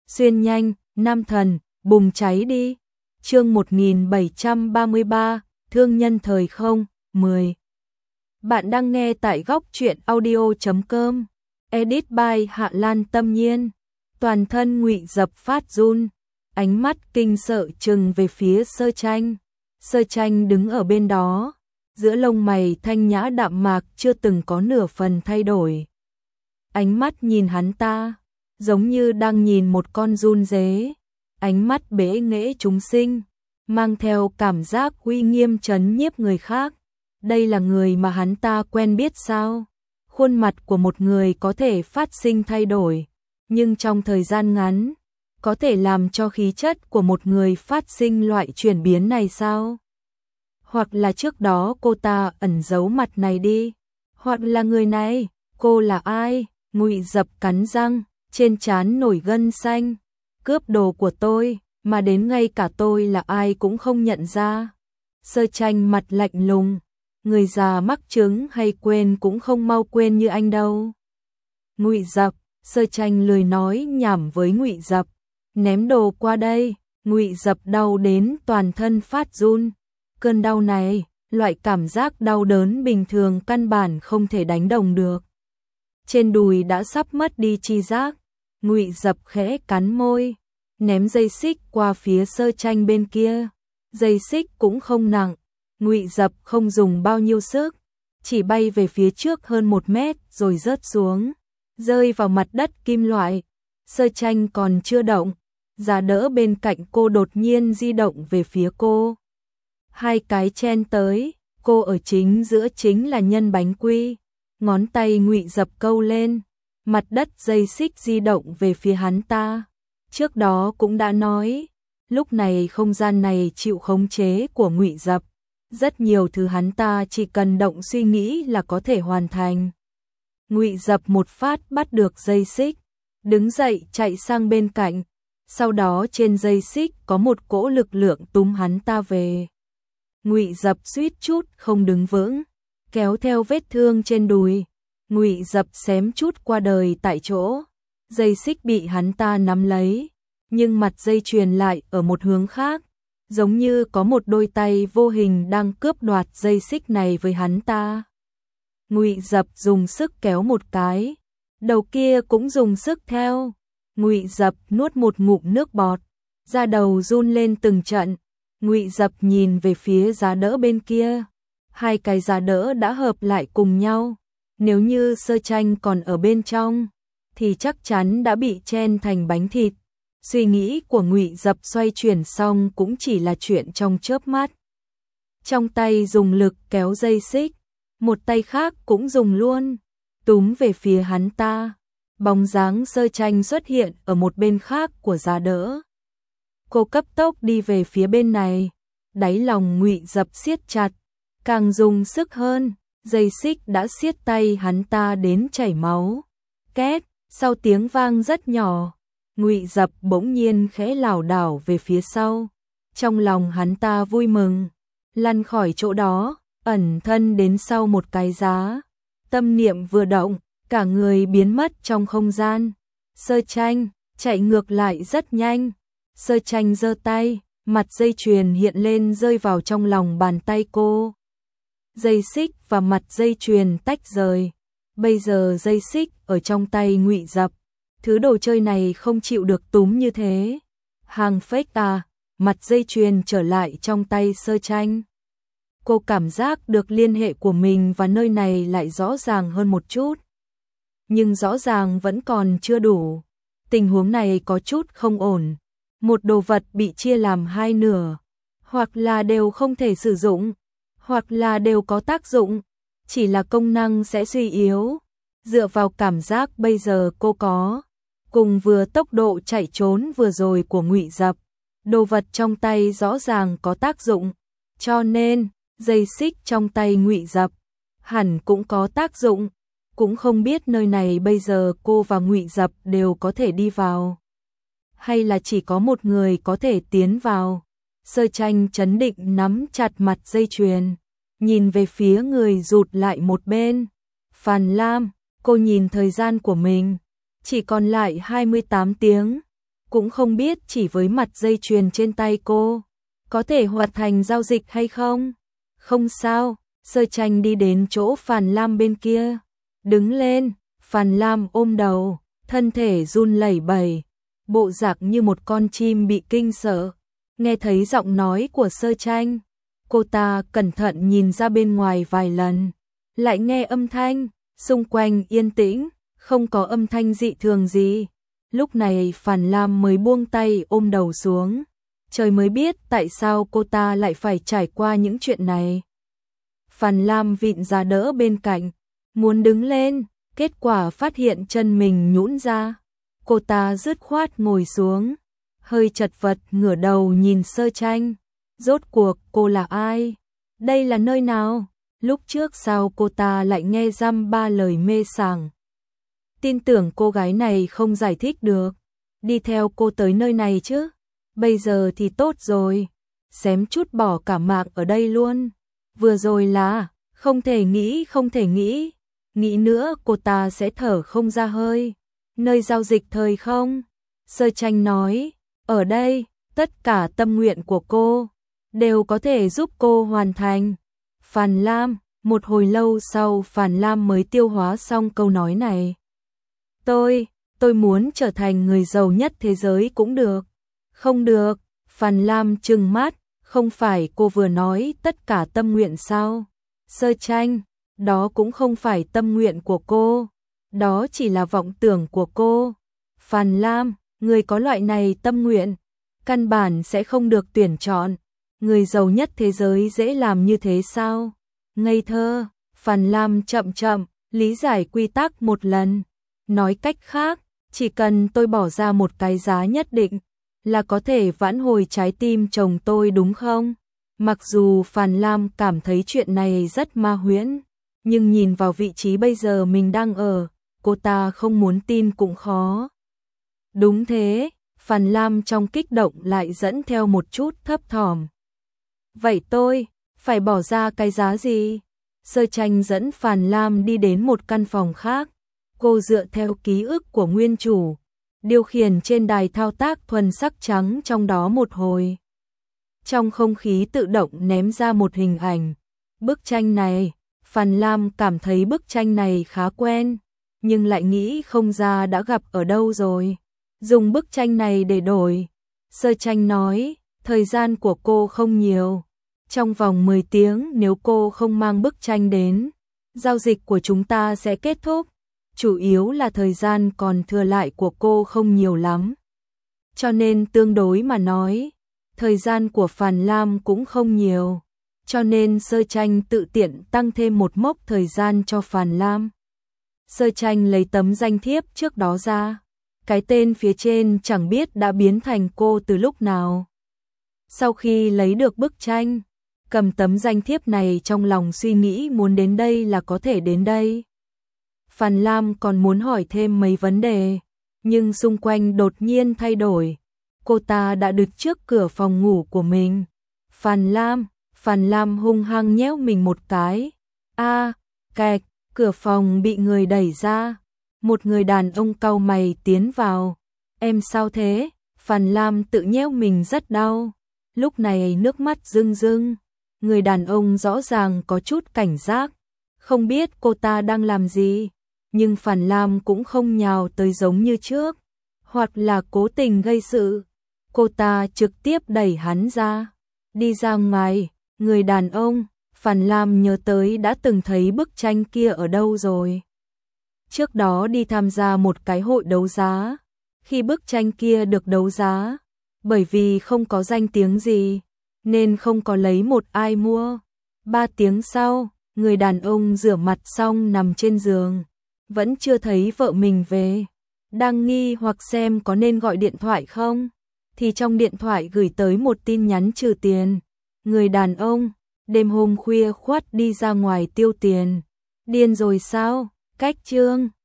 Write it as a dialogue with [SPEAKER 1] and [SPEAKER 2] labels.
[SPEAKER 1] xuyên nhanh, nam thần, bùng cháy đi. Chương 1733, thương nhân thời không, 10. Bạn đang nghe tại góc truyện audio.com. Edit by Hạ Lan Tâm Nhiên. Toàn thân Ngụy Dập phát run, ánh mắt kinh sợ trừng về phía Sơ Tranh. Sơ Tranh đứng ở bên đó, giữa lông mày thanh nhã đạm mạc chưa từng có nửa phần thay đổi. Ánh mắt nhìn hắn ta, giống như đang nhìn một con giun dế, ánh mắt bẽ nghễ chúng sinh, mang theo cảm giác uy nghiêm trấn nhiếp người khác. Đây là người mà hắn ta quen biết sao? Khuôn mặt của một người có thể phát sinh thay đổi, nhưng trong thời gian ngắn, có thể làm cho khí chất của một người phát sinh loại chuyển biến này sao? Hoặc là trước đó cô ta ẩn giấu mặt này đi, hoặc là người này, cô là ai? Ngụy Dập cắn răng, trên trán nổi gân xanh. Cướp đồ của tôi, mà đến ngay cả tôi là ai cũng không nhận ra. Sơ Tranh mặt lạnh lùng, người già mắc chứng hay quên cũng không mau quên như anh đâu. Ngụy Dập, Sơ Tranh lười nói nhảm với Ngụy Dập, ném đồ qua đây. Ngụy Dập đau đến toàn thân phát run. Cơn đau này, loại cảm giác đau đớn bình thường căn bản không thể đánh đồng được. Trên đùi đã sắp mất đi chi giác. Ngụy Dập khẽ cắn môi, ném dây xích qua phía Sơ Tranh bên kia. Dây xích cũng không nặng, Ngụy Dập không dùng bao nhiêu sức, chỉ bay về phía trước hơn 1 mét rồi rớt xuống, rơi vào mặt đất kim loại. Sơ Tranh còn chưa động, giá đỡ bên cạnh cô đột nhiên di động về phía cô. 2 cái chen tới, cô ở chính giữa chính là nhân bánh quy. Ngón tay Ngụy Dập câu lên, mặt đất dây xích di động về phía hắn ta. Trước đó cũng đã nói, lúc này không gian này chịu khống chế của Ngụy Dập, rất nhiều thứ hắn ta chỉ cần động suy nghĩ là có thể hoàn thành. Ngụy Dập một phát bắt được dây xích, đứng dậy chạy sang bên cạnh, sau đó trên dây xích có một cỗ lực lượng túm hắn ta về. Ngụy Dập suýt chút không đứng vững, kéo theo vết thương trên đùi. Ngụy Dập xém chút qua đời tại chỗ. Dây xích bị hắn ta nắm lấy, nhưng mặt dây chuyền lại ở một hướng khác, giống như có một đôi tay vô hình đang cướp đoạt dây xích này với hắn ta. Ngụy Dập dùng sức kéo một cái, đầu kia cũng dùng sức theo. Ngụy Dập nuốt một ngụm nước bọt, da đầu run lên từng trận. Ngụy Dập nhìn về phía giá đỡ bên kia, 2 cái giá đỡ đã hợp lại cùng nhau. Nếu như Sơ Tranh còn ở bên trong, thì chắc chắn đã bị chen thành bánh thịt. Suy nghĩ của Ngụy Dập xoay chuyển xong cũng chỉ là chuyện trong chớp mắt. Trong tay dùng lực kéo dây xích, một tay khác cũng dùng luôn, túm về phía hắn ta. Bóng dáng Sơ Tranh xuất hiện ở một bên khác của giá đỡ. Cô cấp tốc đi về phía bên này, đáy lòng Ngụy Dập siết chặt, càng dùng sức hơn, dây xích đã siết tay hắn ta đến chảy máu. Két, sau tiếng vang rất nhỏ, Ngụy Dập bỗng nhiên khẽ lảo đảo về phía sau. Trong lòng hắn ta vui mừng, lăn khỏi chỗ đó, ẩn thân đến sau một cái giá. Tâm niệm vừa động, cả người biến mất trong không gian. Sơ Tranh chạy ngược lại rất nhanh. Sơ Tranh giơ tay, mặt dây chuyền hiện lên rơi vào trong lòng bàn tay cô. Dây xích và mặt dây chuyền tách rời. Bây giờ dây xích ở trong tay Ngụy Dập. Thứ đồ chơi này không chịu được túm như thế. Hàng fake à, mặt dây chuyền trở lại trong tay Sơ Tranh. Cô cảm giác được liên hệ của mình và nơi này lại rõ ràng hơn một chút. Nhưng rõ ràng vẫn còn chưa đủ. Tình huống này có chút không ổn. Một đồ vật bị chia làm 2 nửa, hoặc là đều không thể sử dụng, hoặc là đều có tác dụng, chỉ là công năng sẽ suy yếu. Dựa vào cảm giác bây giờ cô có, cùng vừa tốc độ chạy trốn vừa rồi của Ngụy Dập, đồ vật trong tay rõ ràng có tác dụng, cho nên dây xích trong tay Ngụy Dập hẳn cũng có tác dụng. Cũng không biết nơi này bây giờ cô và Ngụy Dập đều có thể đi vào, hay là chỉ có một người có thể tiến vào. Sơ Tranh trấn định nắm chặt mặt dây chuyền, nhìn về phía người rụt lại một bên. Phàn Lam, cô nhìn thời gian của mình, chỉ còn lại 28 tiếng. cũng không biết chỉ với mặt dây chuyền trên tay cô, có thể hoạt thành giao dịch hay không? Không sao, Sơ Tranh đi đến chỗ Phàn Lam bên kia, đứng lên, Phàn Lam ôm đầu, thân thể run lẩy bẩy, bộ dạng như một con chim bị kinh sợ. Nghe thấy giọng nói của Sơ Tranh, cô ta cẩn thận nhìn ra bên ngoài vài lần, lại nghe âm thanh, xung quanh yên tĩnh, không có âm thanh dị thường gì. Lúc này Phàn Lam mới buông tay ôm đầu xuống, trời mới biết tại sao cô ta lại phải trải qua những chuyện này. Phàn Lam vịn ra đỡ bên cạnh, muốn đứng lên, kết quả phát hiện chân mình nhũn ra. Cô ta dứt khoát ngồi xuống, hơi chật vật ngửa đầu nhìn Sơ Tranh. Rốt cuộc cô là ai? Đây là nơi nào? Lúc trước sao cô ta lại nghe dăm ba lời mê sảng? Tin tưởng cô gái này không giải thích được, đi theo cô tới nơi này chứ. Bây giờ thì tốt rồi, xém chút bỏ cả mạng ở đây luôn. Vừa rồi là, không thể nghĩ, nghĩ nữa cô ta sẽ thở không ra hơi. Nơi giao dịch thời không? Sơ Tranh nói, ở đây, tất cả tâm nguyện của cô đều có thể giúp cô hoàn thành. Phàn Lam, một hồi lâu sau Phàn Lam mới tiêu hóa xong câu nói này. Tôi muốn trở thành người giàu nhất thế giới cũng được. Không được, Phàn Lam trừng mắt, không phải cô vừa nói tất cả tâm nguyện sao? Sơ Tranh, đó cũng không phải tâm nguyện của cô, đó chỉ là vọng tưởng của cô. Phàn Lam, người có loại này tâm nguyện, căn bản sẽ không được tuyển chọn. Người giàu nhất thế giới dễ làm như thế sao? Ngây thơ. Phàn Lam chậm chậm lý giải quy tắc một lần. Nói cách khác, chỉ cần tôi bỏ ra một cái giá nhất định là có thể vãn hồi trái tim chồng tôi đúng không? Mặc dù Phàn Lam cảm thấy chuyện này rất ma huyễn, nhưng nhìn vào vị trí bây giờ mình đang ở, cô ta không muốn tin cũng khó. Đúng thế, Phàn Lam trong kích động lại dẫn theo một chút thấp thỏm. Vậy tôi phải bỏ ra cái giá gì? Sơ Tranh dẫn Phàn Lam đi đến một căn phòng khác. Cô dựa theo ký ức của nguyên chủ, điều khiển trên đài thao tác thuần sắc trắng trong đó một hồi. Trong không khí tự động ném ra một hình ảnh. Bức tranh này, Phàn Lam cảm thấy bức tranh này khá quen, nhưng lại nghĩ không ra đã gặp ở đâu rồi. Dùng bức tranh này để đổi. Sơ Tranh nói, thời gian của cô không nhiều. Trong vòng 10 tiếng nếu cô không mang bức tranh đến, giao dịch của chúng ta sẽ kết thúc. Chủ yếu là thời gian còn thừa lại của cô không nhiều lắm. Cho nên tương đối mà nói, thời gian của Phàn Lam cũng không nhiều. Cho nên Sơ Tranh tự tiện tăng thêm một mốc thời gian cho Phàn Lam. Sơ Tranh lấy tấm danh thiếp trước đó ra. Cái tên phía trên chẳng biết đã biến thành cô từ lúc nào. Sau khi lấy được bức tranh, cầm tấm danh thiếp này trong lòng suy nghĩ muốn đến đây là có thể đến đây. Phàn Lam còn muốn hỏi thêm mấy vấn đề, nhưng xung quanh đột nhiên thay đổi. Cô ta đã đứng trước cửa phòng ngủ của mình. Phàn Lam hung hăng nhéo mình một cái. Kẹt, cửa phòng bị người đẩy ra. Một người đàn ông cau mày tiến vào. Em sao thế? Phàn Lam tự nhéo mình rất đau. Lúc này nước mắt rưng rưng. Người đàn ông rõ ràng có chút cảnh giác. Không biết cô ta đang làm gì. Nhưng Phàn Lam cũng không nhào tới giống như trước. Hoặc là cố tình gây sự. Cô ta trực tiếp đẩy hắn ra. Đi ra ngoài. Người đàn ông. Phàn Lam nhớ tới đã từng thấy bức tranh kia ở đâu rồi. Trước đó đi tham gia một cái hội đấu giá. Khi bức tranh kia được đấu giá, bởi vì không có danh tiếng gì, nên không có lấy một ai mua. 3 tiếng sau, người đàn ông rửa mặt xong nằm trên giường, vẫn chưa thấy vợ mình về. Đang nghi hoặc xem có nên gọi điện thoại không, thì trong điện thoại gửi tới một tin nhắn trừ tiền. Người đàn ông, đêm hôm khuya khoắt đi ra ngoài tiêu tiền. Điên rồi sao? Cách chương